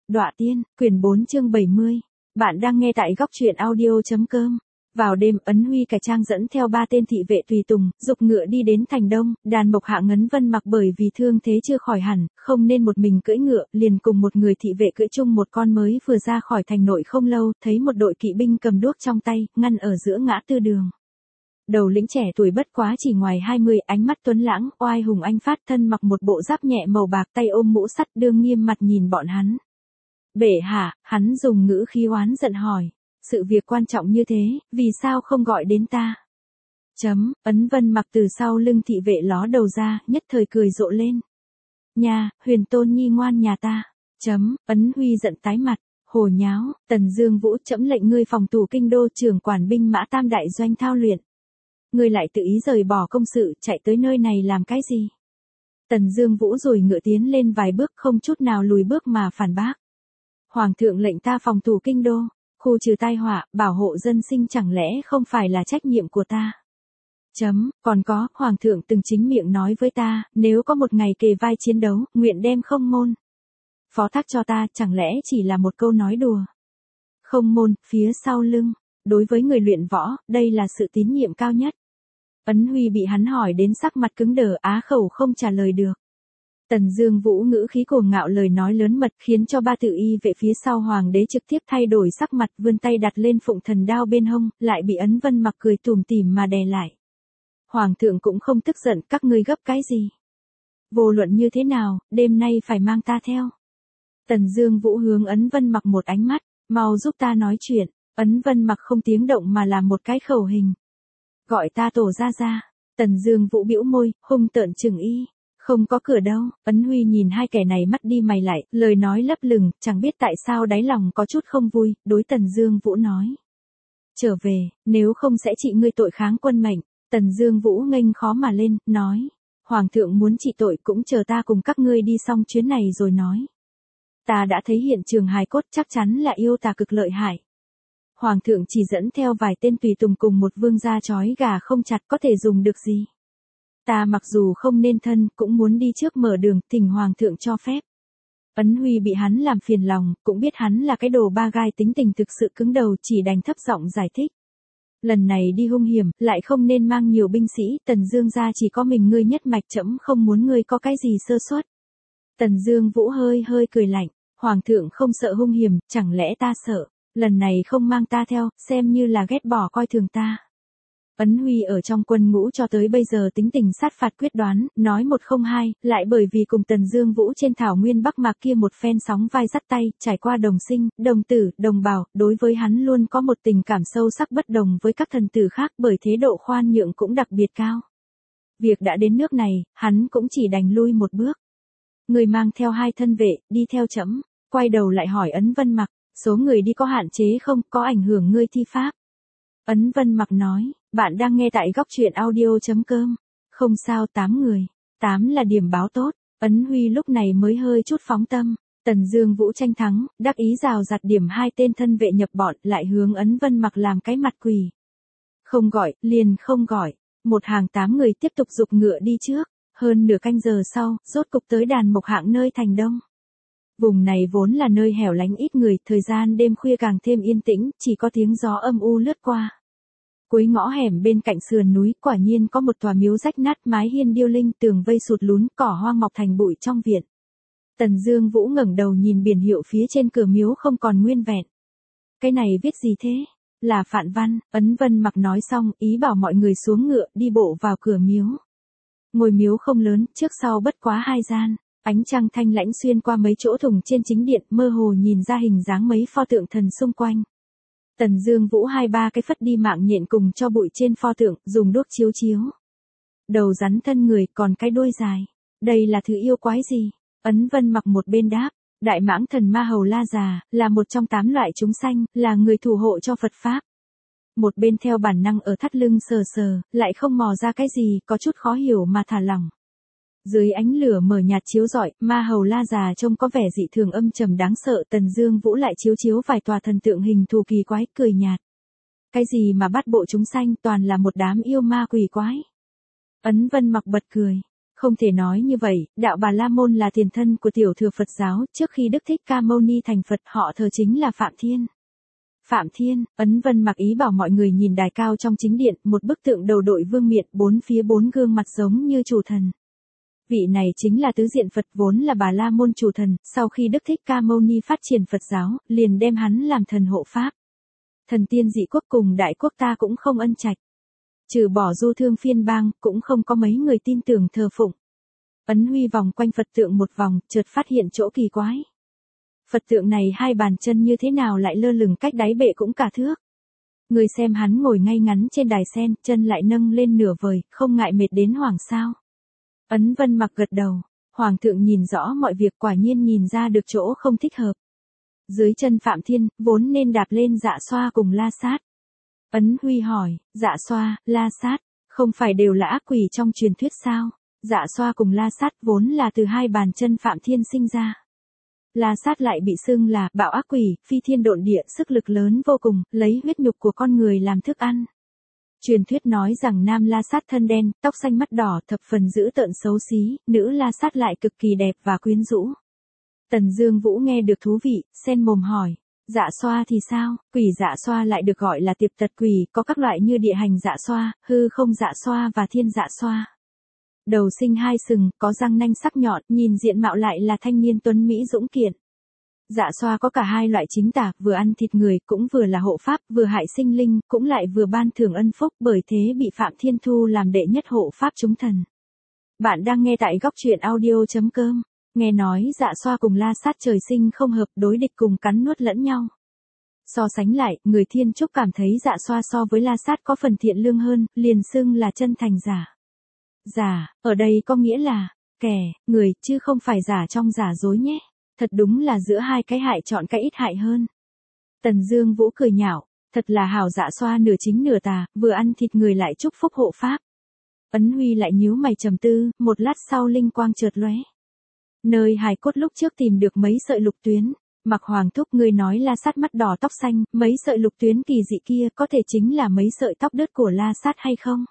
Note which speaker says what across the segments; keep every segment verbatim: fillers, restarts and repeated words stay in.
Speaker 1: Đọa Tiên, quyển bốn chương bảy mươi. Bạn đang nghe tại góc truyện audio.com. Vào đêm, Ấn Huy cải trang dẫn theo ba tên thị vệ tùy tùng, dục ngựa đi đến thành đông. Đàn Mộc Hạ Ngấn Vân Mặc bởi vì thương thế chưa khỏi hẳn, không nên một mình cưỡi ngựa, liền cùng một người thị vệ cưỡi chung một con mới vừa ra khỏi thành nội không lâu, thấy một đội kỵ binh cầm đuốc trong tay, ngăn ở giữa ngã tư đường. Đầu lĩnh trẻ tuổi bất quá chỉ ngoài hai mươi, ánh mắt tuấn lãng, oai hùng anh phát, thân mặc một bộ giáp nhẹ màu bạc, tay ôm mũ sắt, đương nghiêm mặt nhìn bọn hắn. Bệ hạ, hắn dùng ngữ khí oán giận hỏi, sự việc quan trọng như thế, vì sao không gọi đến ta? Chấm, Ấn Vân Mặc từ sau lưng thị vệ ló đầu ra, nhất thời cười rộ lên. Nha, Huyền Tôn nhi ngoan nhà ta. Chấm, Ấn Huy giận tái mặt. Hồ nháo, Tần Dương Vũ, trẫm lệnh ngươi phòng thủ kinh đô, trưởng quản binh mã tam đại doanh thao luyện. Ngươi lại tự ý rời bỏ công sự, chạy tới nơi này làm cái gì? Tần Dương Vũ rồi ngựa tiến lên vài bước, không chút nào lùi bước mà phản bác. Hoàng thượng lệnh ta phòng thủ kinh đô, khu trừ tai họa, bảo hộ dân sinh, chẳng lẽ không phải là trách nhiệm của ta? Chấm, còn có, Hoàng thượng từng chính miệng nói với ta, nếu có một ngày kề vai chiến đấu, nguyện đem không môn phó thác cho ta, chẳng lẽ chỉ là một câu nói đùa? Không môn, phía sau lưng, đối với người luyện võ, đây là sự tín nhiệm cao nhất. Ấn Huy bị hắn hỏi đến sắc mặt cứng đờ, á khẩu không trả lời được. Tần Dương Vũ ngữ khí cuồng ngạo, lời nói lớn mật, khiến cho ba tự y vệ phía sau hoàng đế trực tiếp thay đổi sắc mặt, vươn tay đặt lên phụng thần đao bên hông, lại bị Ấn Vân Mặc cười tủm tỉm mà đè lại. Hoàng thượng cũng không tức giận, các ngươi gấp cái gì? Vô luận như thế nào, đêm nay phải mang ta theo. Tần Dương Vũ hướng Ấn Vân Mặc một ánh mắt, mau giúp ta nói chuyện. Ấn Vân Mặc không tiếng động mà làm một cái khẩu hình. Gọi ta tổ ra ra. Tần Dương Vũ bĩu môi, hung tợn chừng y. Không có cửa đâu. Ấn Huy nhìn hai kẻ này mắt đi mày lại, lời nói lấp lửng, chẳng biết tại sao đáy lòng có chút không vui, đối Tần Dương Vũ nói. Trở về, nếu không sẽ trị ngươi tội kháng quân mệnh. Tần Dương Vũ nghênh khó mà lên, nói. Hoàng thượng muốn trị tội cũng chờ ta cùng các ngươi đi xong chuyến này rồi nói. Ta đã thấy hiện trường hài cốt, chắc chắn là yêu tà cực lợi hại. Hoàng thượng chỉ dẫn theo vài tên tùy tùng cùng một vương gia trói gà không chặt, có thể dùng được gì. Ta mặc dù không nên thân, cũng muốn đi trước mở đường, thỉnh Hoàng thượng cho phép. Ấn Huy bị hắn làm phiền lòng, cũng biết hắn là cái đồ ba gai, tính tình thực sự cứng đầu, chỉ đành thấp giọng giải thích. Lần này đi hung hiểm, lại không nên mang nhiều binh sĩ, Tần Dương gia chỉ có mình ngươi nhất mạch, trẫm không muốn ngươi có cái gì sơ suất. Tần Dương Vũ hơi hơi cười lạnh, Hoàng thượng không sợ hung hiểm, chẳng lẽ ta sợ? Lần này không mang ta theo, xem như là ghét bỏ coi thường ta. Ấn Huy ở trong quân ngũ cho tới bây giờ tính tình sát phạt quyết đoán, nói một không hai, lại bởi vì cùng Tần Dương Vũ trên thảo nguyên Bắc Mạc kia một phen sóng vai dắt tay, trải qua đồng sinh, đồng tử, đồng bào, đối với hắn luôn có một tình cảm sâu sắc bất đồng với các thần tử khác, bởi thế độ khoan nhượng cũng đặc biệt cao. Việc đã đến nước này, hắn cũng chỉ đành lui một bước. Người mang theo hai thân vệ, đi theo trẫm. Quay đầu lại hỏi Ấn Vân Mặc, số người đi có hạn chế không, có ảnh hưởng ngươi thi pháp? Ấn Vân Mặc nói, bạn đang nghe tại góc truyện audio.com. Không sao, tám người. Tám là điểm báo tốt. Ấn Huy lúc này mới hơi chút phóng tâm. Tần Dương Vũ tranh thắng, đắc ý rào rạt điểm hai tên thân vệ nhập bọn, lại hướng Ấn Vân Mặc làm cái mặt quỳ. Không gọi, liền không gọi. Một hàng tám người tiếp tục giục ngựa đi trước. Hơn nửa canh giờ sau, rốt cục tới Đàn Mộc Hạng nơi thành đông. Vùng này vốn là nơi hẻo lánh ít người, thời gian đêm khuya càng thêm yên tĩnh, chỉ có tiếng gió âm u lướt qua. Cuối ngõ hẻm bên cạnh sườn núi, quả nhiên có một tòa miếu rách nát, mái hiên điêu linh, tường vây sụt lún, cỏ hoang mọc thành bụi trong viện. Tần Dương Vũ ngẩng đầu nhìn biển hiệu phía trên cửa miếu không còn nguyên vẹn. Cái này viết gì thế? Là phạn văn. Ấn Vân Mặc nói xong, ý bảo mọi người xuống ngựa, đi bộ vào cửa miếu. Ngôi miếu không lớn, trước sau bất quá hai gian. Ánh trăng thanh lãnh xuyên qua mấy chỗ thủng trên chính điện, mơ hồ nhìn ra hình dáng mấy pho tượng thần xung quanh. Tần Dương Vũ hai ba cái phất đi mạng nhện cùng cho bụi trên pho tượng, dùng đuốc chiếu chiếu. Đầu rắn thân người, còn cái đuôi dài. Đây là thứ yêu quái gì? Ấn Vân Mặc một bên đáp, Đại Mãng Thần Ma Hầu La Già, là một trong tám loại chúng sanh, là người thủ hộ cho Phật Pháp. Một bên theo bản năng ở thắt lưng sờ sờ, lại không mò ra cái gì, có chút khó hiểu mà thả lỏng. Dưới ánh lửa mờ nhạt chiếu rọi, Ma Hầu La Già trông có vẻ dị thường âm trầm đáng sợ. Tần Dương Vũ lại chiếu chiếu vài tòa thần tượng hình thù kỳ quái, cười nhạt. Cái gì mà bắt bộ chúng sanh, toàn là một đám yêu ma quỷ quái. Ấn Vân Mặc bật cười. Không thể nói như vậy, đạo Bà La Môn là tiền thân của tiểu thừa Phật giáo, trước khi Đức Thích Ca Mâu Ni thành Phật họ thờ chính là Phạm Thiên. Phạm Thiên, Ấn Vân mặc ý bảo mọi người nhìn đài cao trong chính điện, một bức tượng đầu đội vương miện, bốn phía bốn gương mặt giống như chủ thần. Vị này chính là tứ diện Phật vốn là Bà La Môn chủ thần, sau khi Đức Thích Ca Mâu Ni phát triển Phật giáo, liền đem hắn làm thần hộ pháp. Thần tiên dị quốc cùng đại quốc ta cũng không ân trạch. Trừ bỏ Du Thương phiên bang, cũng không có mấy người tin tưởng thờ phụng. Ấn Huy vòng quanh Phật tượng một vòng, chợt phát hiện chỗ kỳ quái. Phật tượng này hai bàn chân như thế nào lại lơ lửng cách đáy bệ cũng cả thước. Người xem hắn ngồi ngay ngắn trên đài sen, chân lại nâng lên nửa vời, không ngại mệt đến hoảng sao. Ấn Vân mặc gật đầu, Hoàng thượng nhìn rõ mọi việc quả nhiên nhìn ra được chỗ không thích hợp. Dưới chân Phạm Thiên, vốn nên đạp lên Dạ Xoa cùng La Sát. Ấn Huy hỏi, Dạ Xoa, La Sát, không phải đều là ác quỷ trong truyền thuyết sao? Dạ Xoa cùng La Sát vốn là từ hai bàn chân Phạm Thiên sinh ra. La Sát lại bị xưng là bạo ác quỷ, phi thiên độn địa, sức lực lớn vô cùng, lấy huyết nhục của con người làm thức ăn. Truyền thuyết nói rằng nam La Sát thân đen, tóc xanh mắt đỏ, thập phần dữ tợn xấu xí, nữ La Sát lại cực kỳ đẹp và quyến rũ. Tần Dương Vũ nghe được thú vị, xen mồm hỏi, Dạ Xoa thì sao? Quỷ Dạ Xoa lại được gọi là tiệp tật quỷ, có các loại như địa hành Dạ Xoa, hư không Dạ Xoa và thiên Dạ Xoa. Đầu sinh hai sừng, có răng nanh sắc nhọn, nhìn diện mạo lại là thanh niên tuấn mỹ dũng kiện. Dạ Xoa có cả hai loại chính tà, vừa ăn thịt người, cũng vừa là hộ pháp, vừa hại sinh linh, cũng lại vừa ban thưởng ân phúc, bởi thế bị Phạm Thiên thu làm đệ nhất hộ pháp chúng thần. Bạn đang nghe tại góc truyện audio chấm com. Nghe nói Dạ Xoa cùng La Sát trời sinh không hợp, đối địch cùng cắn nuốt lẫn nhau. So sánh lại, người Thiên Trúc cảm thấy Dạ Xoa so với La Sát có phần thiện lương hơn, liền xưng là chân thành giả. Giả, ở đây có nghĩa là, kẻ, người, chứ không phải giả trong giả dối nhé. Thật đúng là giữa hai cái hại chọn cái ít hại hơn. Tần Dương Vũ cười nhạo, thật là hảo Dạ Xoa nửa chính nửa tà, vừa ăn thịt người lại chúc phúc hộ pháp. Ấn Huy lại nhíu mày trầm tư, một lát sau linh quang chợt lóe. Nơi hài cốt lúc trước tìm được mấy sợi lục tuyến, Mặc Hoàng thúc ngươi nói La Sát mắt đỏ tóc xanh, mấy sợi lục tuyến kỳ dị kia có thể chính là mấy sợi tóc đứt của La Sát hay không?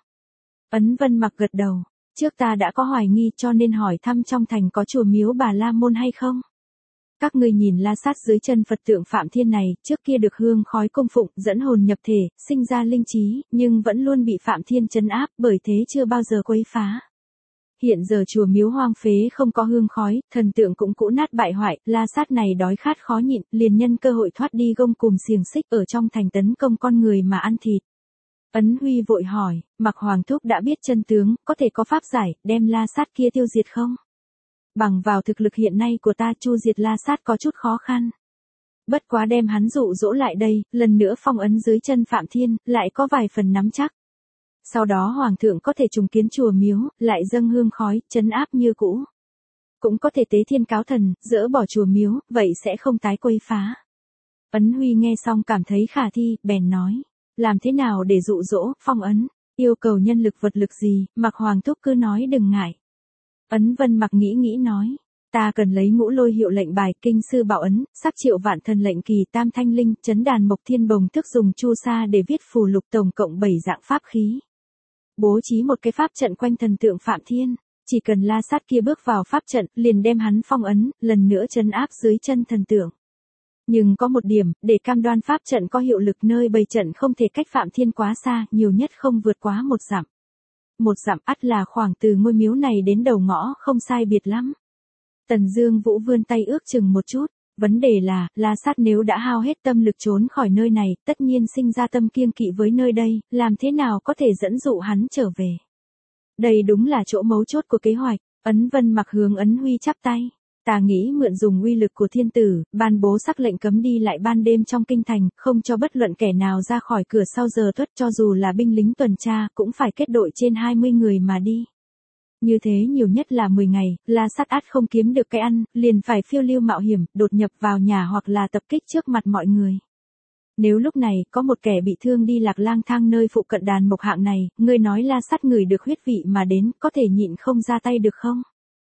Speaker 1: Ấn Vân mặc gật đầu, trước ta đã có hoài nghi cho nên hỏi thăm trong thành có chùa miếu Bà La Môn hay không? Các ngươi nhìn La Sát dưới chân Phật tượng Phạm Thiên này, trước kia được hương khói cung phụng, dẫn hồn nhập thể, sinh ra linh trí, nhưng vẫn luôn bị Phạm Thiên trấn áp, bởi thế chưa bao giờ quấy phá. Hiện giờ chùa miếu hoang phế không có hương khói, thần tượng cũng cũ nát bại hoại, La Sát này đói khát khó nhịn, liền nhân cơ hội thoát đi gông cùm xiềng xích ở trong thành tấn công con người mà ăn thịt. Ấn Huy vội hỏi, Mặc Hoàng thúc đã biết chân tướng, có thể có pháp giải, đem La Sát kia tiêu diệt không? Bằng vào thực lực hiện nay của ta, chu diệt La Sát có chút khó khăn. Bất quá đem hắn dụ dỗ lại đây, lần nữa phong ấn dưới chân Phạm Thiên, lại có vài phần nắm chắc. Sau đó Hoàng thượng có thể trùng kiến chùa miếu, lại dâng hương khói, trấn áp như cũ. Cũng có thể tế thiên cáo thần, dỡ bỏ chùa miếu, vậy sẽ không tái quấy phá. Ấn Huy nghe xong cảm thấy khả thi, bèn nói, làm thế nào để dụ dỗ, phong ấn, yêu cầu nhân lực vật lực gì, Mặc Hoàng thúc cứ nói đừng ngại. Ấn Vân mặc nghĩ nghĩ nói, ta cần lấy ngũ lôi hiệu lệnh bài, kinh sư bảo ấn, sắc triệu vạn thần lệnh kỳ, tam thanh linh, chấn đàn mộc thiên bồng thức dùng chu sa để viết phù lục, tổng cộng bảy dạng pháp khí. Bố trí một cái pháp trận quanh thần tượng Phạm Thiên, chỉ cần La Sát kia bước vào pháp trận, liền đem hắn phong ấn, lần nữa trấn áp dưới chân thần tượng. Nhưng có một điểm, để cam đoan pháp trận có hiệu lực, nơi bày trận không thể cách Phạm Thiên quá xa, nhiều nhất không vượt quá một dặm. Một dặm ắt là khoảng từ ngôi miếu này đến đầu ngõ, không sai biệt lắm. Tần Dương Vũ vươn tay ước chừng một chút, vấn đề là, La Sát nếu đã hao hết tâm lực trốn khỏi nơi này, tất nhiên sinh ra tâm kiêng kỵ với nơi đây, làm thế nào có thể dẫn dụ hắn trở về. Đây đúng là chỗ mấu chốt của kế hoạch. Ấn Vân mặc hướng Ấn Huy chắp tay. Ta nghĩ mượn dùng uy lực của thiên tử, ban bố sắc lệnh cấm đi lại ban đêm trong kinh thành, không cho bất luận kẻ nào ra khỏi cửa sau giờ tuất, cho dù là binh lính tuần tra, cũng phải kết đội trên hai mươi người mà đi. Như thế nhiều nhất là mười ngày, La Sát ắt không kiếm được cái ăn, liền phải phiêu lưu mạo hiểm, đột nhập vào nhà hoặc là tập kích trước mặt mọi người. Nếu lúc này, có một kẻ bị thương đi lạc lang thang nơi phụ cận đàn mộc hạng này, ngươi nói La Sát ngửi được huyết vị mà đến, có thể nhịn không ra tay được không?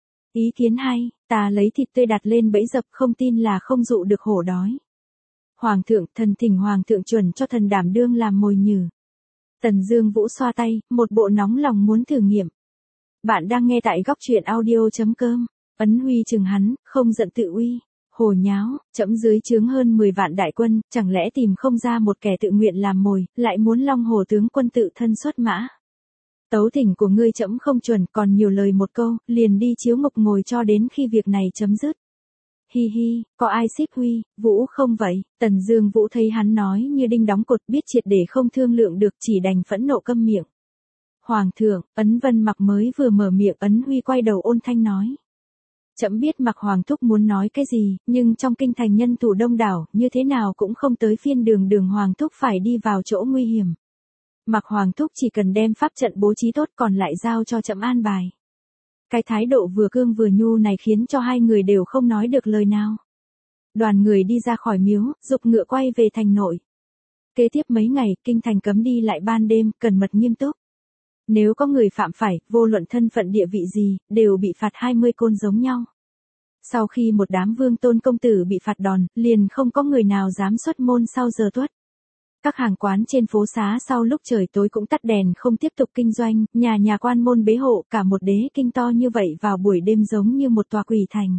Speaker 1: Ý kiến hay, ta lấy thịt tươi đặt lên bẫy dập, không tin là không dụ được hổ đói. Hoàng thượng, thần thỉnh Hoàng thượng chuẩn cho thần đảm đương làm mồi nhử. Tần Dương Vũ xoa tay, một bộ nóng lòng muốn thử nghiệm. Bạn đang nghe tại góc truyện audio.com. Ấn Huy chừng hắn, không giận tự uy. Hồ nháo, trẫm dưới trướng hơn mười vạn đại quân, chẳng lẽ tìm không ra một kẻ tự nguyện làm mồi, lại muốn Long Hồ tướng quân tự thân xuất mã. Tấu thỉnh của ngươi trẫm không chuẩn, còn nhiều lời một câu, liền đi chiếu ngục ngồi cho đến khi việc này chấm dứt. Hi hi, có ai xíp Huy, Vũ không vậy? Tần Dương Vũ thấy hắn nói như đinh đóng cột, biết triệt để không thương lượng được, chỉ đành phẫn nộ câm miệng. Hoàng thượng, Ấn Vân Mặc mới vừa mở miệng, Ấn Huy quay đầu ôn thanh nói. Trẫm biết Mặc Hoàng thúc muốn nói cái gì, nhưng trong kinh thành nhân thủ đông đảo, như thế nào cũng không tới phiên đường đường Hoàng thúc phải đi vào chỗ nguy hiểm. Mặc Hoàng thúc chỉ cần đem pháp trận bố trí tốt, còn lại giao cho trẫm an bài. Cái thái độ vừa cương vừa nhu này khiến cho hai người đều không nói được lời nào. Đoàn người đi ra khỏi miếu, giục ngựa quay về thành nội. Kế tiếp mấy ngày, kinh thành cấm đi lại ban đêm, cẩn mật nghiêm túc. Nếu có người phạm phải, vô luận thân phận địa vị gì, đều bị phạt hai mươi côn giống nhau. Sau khi một đám vương tôn công tử bị phạt đòn, liền không có người nào dám xuất môn sau giờ tuất. Các hàng quán trên phố xá sau lúc trời tối cũng tắt đèn không tiếp tục kinh doanh, nhà nhà quan môn bế hộ, cả một đế kinh to như vậy vào buổi đêm giống như một tòa quỷ thành.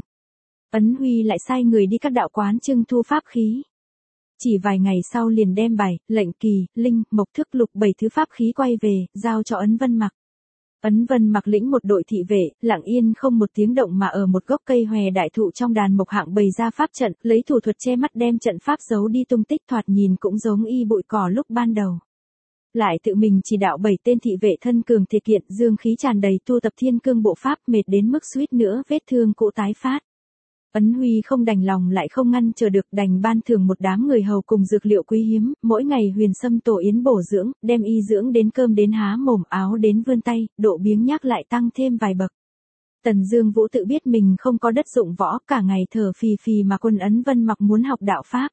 Speaker 1: Ấn Huy lại sai người đi các đạo quán trưng thu pháp khí. Chỉ vài ngày sau liền đem bài, lệnh kỳ, linh, mộc thức lục bảy thứ pháp khí quay về, giao cho Ấn Vân Mặc. Ấn Vân Mặc lĩnh một đội thị vệ, lặng yên không một tiếng động mà ở một gốc cây hòe đại thụ trong đàn mộc hạng bày ra pháp trận, lấy thủ thuật che mắt đem trận pháp giấu đi tung tích, thoạt nhìn cũng giống y bụi cỏ lúc ban đầu. Lại tự mình chỉ đạo bảy tên thị vệ thân cường thể kiện, dương khí tràn đầy, tu tập thiên cương bộ pháp, mệt đến mức suýt nữa vết thương cũ tái phát. Ấn Huy không đành lòng lại không ngăn chờ được, đành ban thưởng một đám người hầu cùng dược liệu quý hiếm, mỗi ngày huyền sâm tổ yến bổ dưỡng, đem y dưỡng đến cơm đến há mồm, áo đến vươn tay, độ biếng nhác lại tăng thêm vài bậc. Tần Dương Vũ tự biết mình không có đất dụng võ, cả ngày thở phì phì mà quân Ấn Vân Mặc muốn học đạo pháp.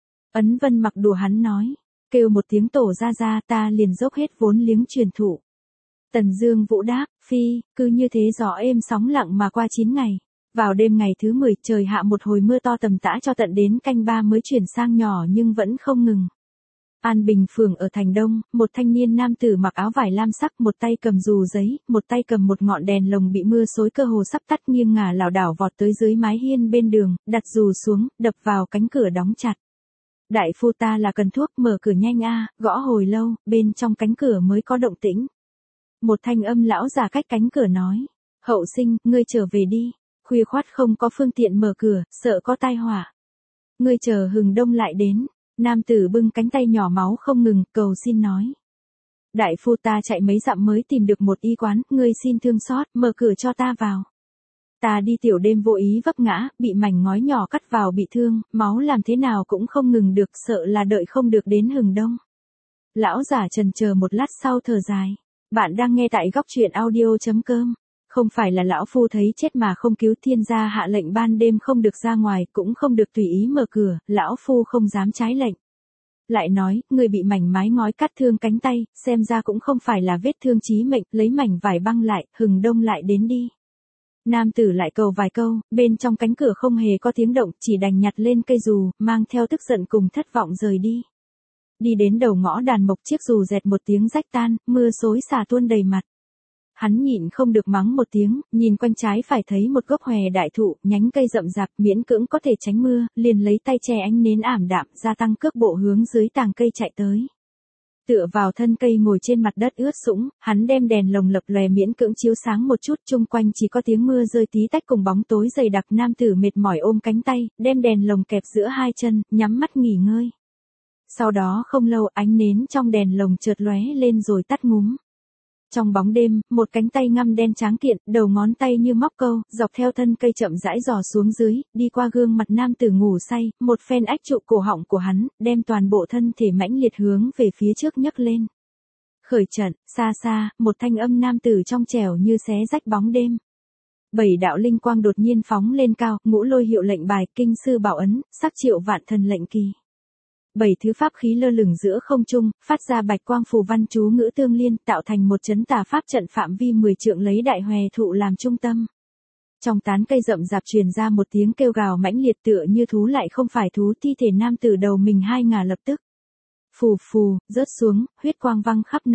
Speaker 1: Ấn Vân Mặc đùa hắn nói, kêu một tiếng tổ ra ra, ta liền dốc hết vốn liếng truyền thụ. Tần Dương Vũ đáp, phi, cứ như thế gió êm sóng lặng mà qua chín ngày. Vào đêm ngày thứ mười, trời hạ một hồi mưa to tầm tã cho tận đến canh ba mới chuyển sang nhỏ nhưng vẫn không ngừng. An Bình phường ở thành Đông, một thanh niên nam tử mặc áo vải lam sắc, một tay cầm dù giấy, một tay cầm một ngọn đèn lồng bị mưa xối cơ hồ sắp tắt, nghiêng ngả lảo đảo vọt tới dưới mái hiên bên đường, đặt dù xuống, đập vào cánh cửa đóng chặt. Đại phu, ta là cần thuốc, mở cửa nhanh a. Gõ hồi lâu, bên trong cánh cửa mới có động tĩnh. Một thanh âm lão già cách cánh cửa nói, hậu sinh, ngươi trở về đi. Khuya khoắt không có phương tiện mở cửa, sợ có tai họa. Ngươi chờ hừng đông lại đến. Nam tử bưng cánh tay nhỏ máu không ngừng, cầu xin nói. Đại phu, ta chạy mấy dặm mới tìm được một y quán, ngươi xin thương xót, mở cửa cho ta vào. Ta đi tiểu đêm vô ý vấp ngã, bị mảnh ngói nhỏ cắt vào bị thương, máu làm thế nào cũng không ngừng được, sợ là đợi không được đến hừng đông. Lão giả chần chờ một lát sau thở dài. Bạn đang nghe tại góc truyện audio.com. Không phải là lão phu thấy chết mà không cứu, thiên gia hạ lệnh ban đêm không được ra ngoài, cũng không được tùy ý mở cửa, lão phu không dám trái lệnh. Lại nói, người bị mảnh mái ngói cắt thương cánh tay, xem ra cũng không phải là vết thương chí mệnh, lấy mảnh vải băng lại, hừng đông lại đến đi. Nam tử lại cầu vài câu, bên trong cánh cửa không hề có tiếng động, chỉ đành nhặt lên cây dù, mang theo tức giận cùng thất vọng rời đi. Đi đến đầu ngõ đàn mộc, chiếc dù dẹt một tiếng rách tan, mưa xối xả tuôn đầy mặt. Hắn nhịn không được mắng một tiếng, nhìn quanh trái phải thấy một gốc hòe đại thụ, nhánh cây rậm rạp, miễn cưỡng có thể tránh mưa, liền lấy tay che ánh nến ảm đạm, gia tăng cước bộ hướng dưới tàng cây chạy tới. Tựa vào thân cây ngồi trên mặt đất ướt sũng, hắn đem đèn lồng lập lòe miễn cưỡng chiếu sáng một chút, chung quanh chỉ có tiếng mưa rơi tí tách cùng bóng tối dày đặc. Nam tử mệt mỏi ôm cánh tay, đem đèn lồng kẹp giữa hai chân, nhắm mắt nghỉ ngơi. Sau đó không lâu, ánh nến trong đèn lồng chợt lóe lên rồi tắt ngúm. Trong bóng đêm, một cánh tay ngăm đen tráng kiện, đầu ngón tay như móc câu, dọc theo thân cây chậm rãi dò xuống dưới, đi qua gương mặt nam tử ngủ say, một phen ách trụ cổ họng của hắn, đem toàn bộ thân thể mãnh liệt hướng về phía trước nhấc lên. Khởi trận, xa xa, một thanh âm nam tử trong trẻo như xé rách bóng đêm. Bảy đạo linh quang đột nhiên phóng lên cao, ngũ lôi hiệu lệnh bài, kinh sư bảo ấn, sắc triệu vạn thần lệnh kỳ. Bảy thứ pháp khí lơ lửng giữa không trung, phát ra bạch quang phù văn chú ngữ tương liên, tạo thành một chấn tà pháp trận phạm vi mười trượng, lấy đại hòe thụ làm trung tâm. Trong tán cây rậm rạp truyền ra một tiếng kêu gào mãnh liệt, tựa như thú lại không phải thú, thi thể nam tử đầu mình hai ngả lập tức phù phù rớt xuống, huyết quang văng khắp nơi.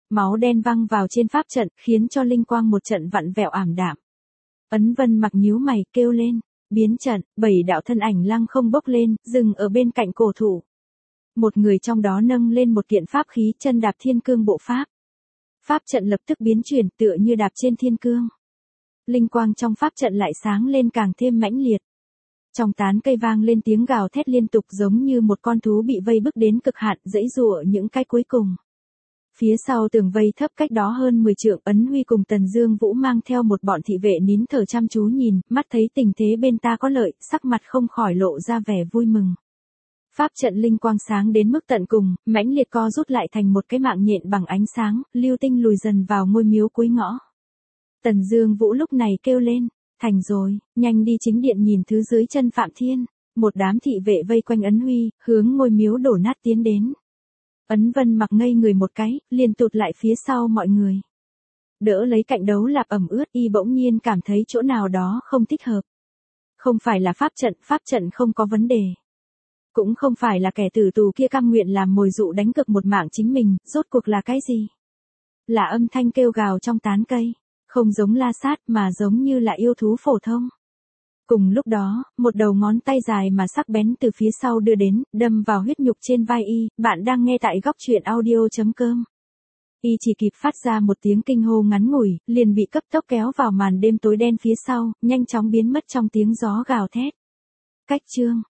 Speaker 1: Máu đen văng vào trên pháp trận, khiến cho linh quang một trận vặn vẹo ảm đạm. Ấn Vân Mặc nhíu mày, kêu lên, biến trận, bảy đạo thân ảnh lăng không bốc lên, dừng ở bên cạnh cổ thụ. Một người trong đó nâng lên một kiện pháp khí, chân đạp thiên cương bộ pháp. Pháp trận lập tức biến chuyển, tựa như đạp trên thiên cương. Linh quang trong pháp trận lại sáng lên càng thêm mãnh liệt. Trong tán cây vang lên tiếng gào thét liên tục, giống như một con thú bị vây bức đến cực hạn, giãy giụa những cái cuối cùng. Phía sau tường vây thấp cách đó hơn mười trượng, Ấn Huy cùng Tần Dương Vũ mang theo một bọn thị vệ nín thở chăm chú nhìn, mắt thấy tình thế bên ta có lợi, sắc mặt không khỏi lộ ra vẻ vui mừng. Pháp trận linh quang sáng đến mức tận cùng, mãnh liệt co rút lại thành một cái mạng nhện bằng ánh sáng, lưu tinh lùi dần vào ngôi miếu cuối ngõ. Tần Dương Vũ lúc này kêu lên, thành rồi, nhanh đi chính điện nhìn thứ dưới chân Phạm Thiên. Một đám thị vệ vây quanh Ấn Huy, hướng ngôi miếu đổ nát tiến đến. Ấn Vân Mặc ngây người một cái, liền tụt lại phía sau mọi người. Đỡ lấy cạnh đấu lạp ẩm ướt, y bỗng nhiên cảm thấy chỗ nào đó không thích hợp. Không phải là pháp trận, pháp trận không có vấn đề. Cũng không phải là kẻ tử tù kia cam nguyện làm mồi dụ đánh cược một mạng chính mình, rốt cuộc là cái gì? Là âm thanh kêu gào trong tán cây, không giống la sát mà giống như là yêu thú phổ thông. Cùng lúc đó, một đầu ngón tay dài mà sắc bén từ phía sau đưa đến, đâm vào huyết nhục trên vai y. Bạn đang nghe tại góc truyện audio chấm com. Y chỉ kịp phát ra một tiếng kinh hô ngắn ngủi, liền bị cấp tốc kéo vào màn đêm tối đen phía sau, nhanh chóng biến mất trong tiếng gió gào thét. Cách chương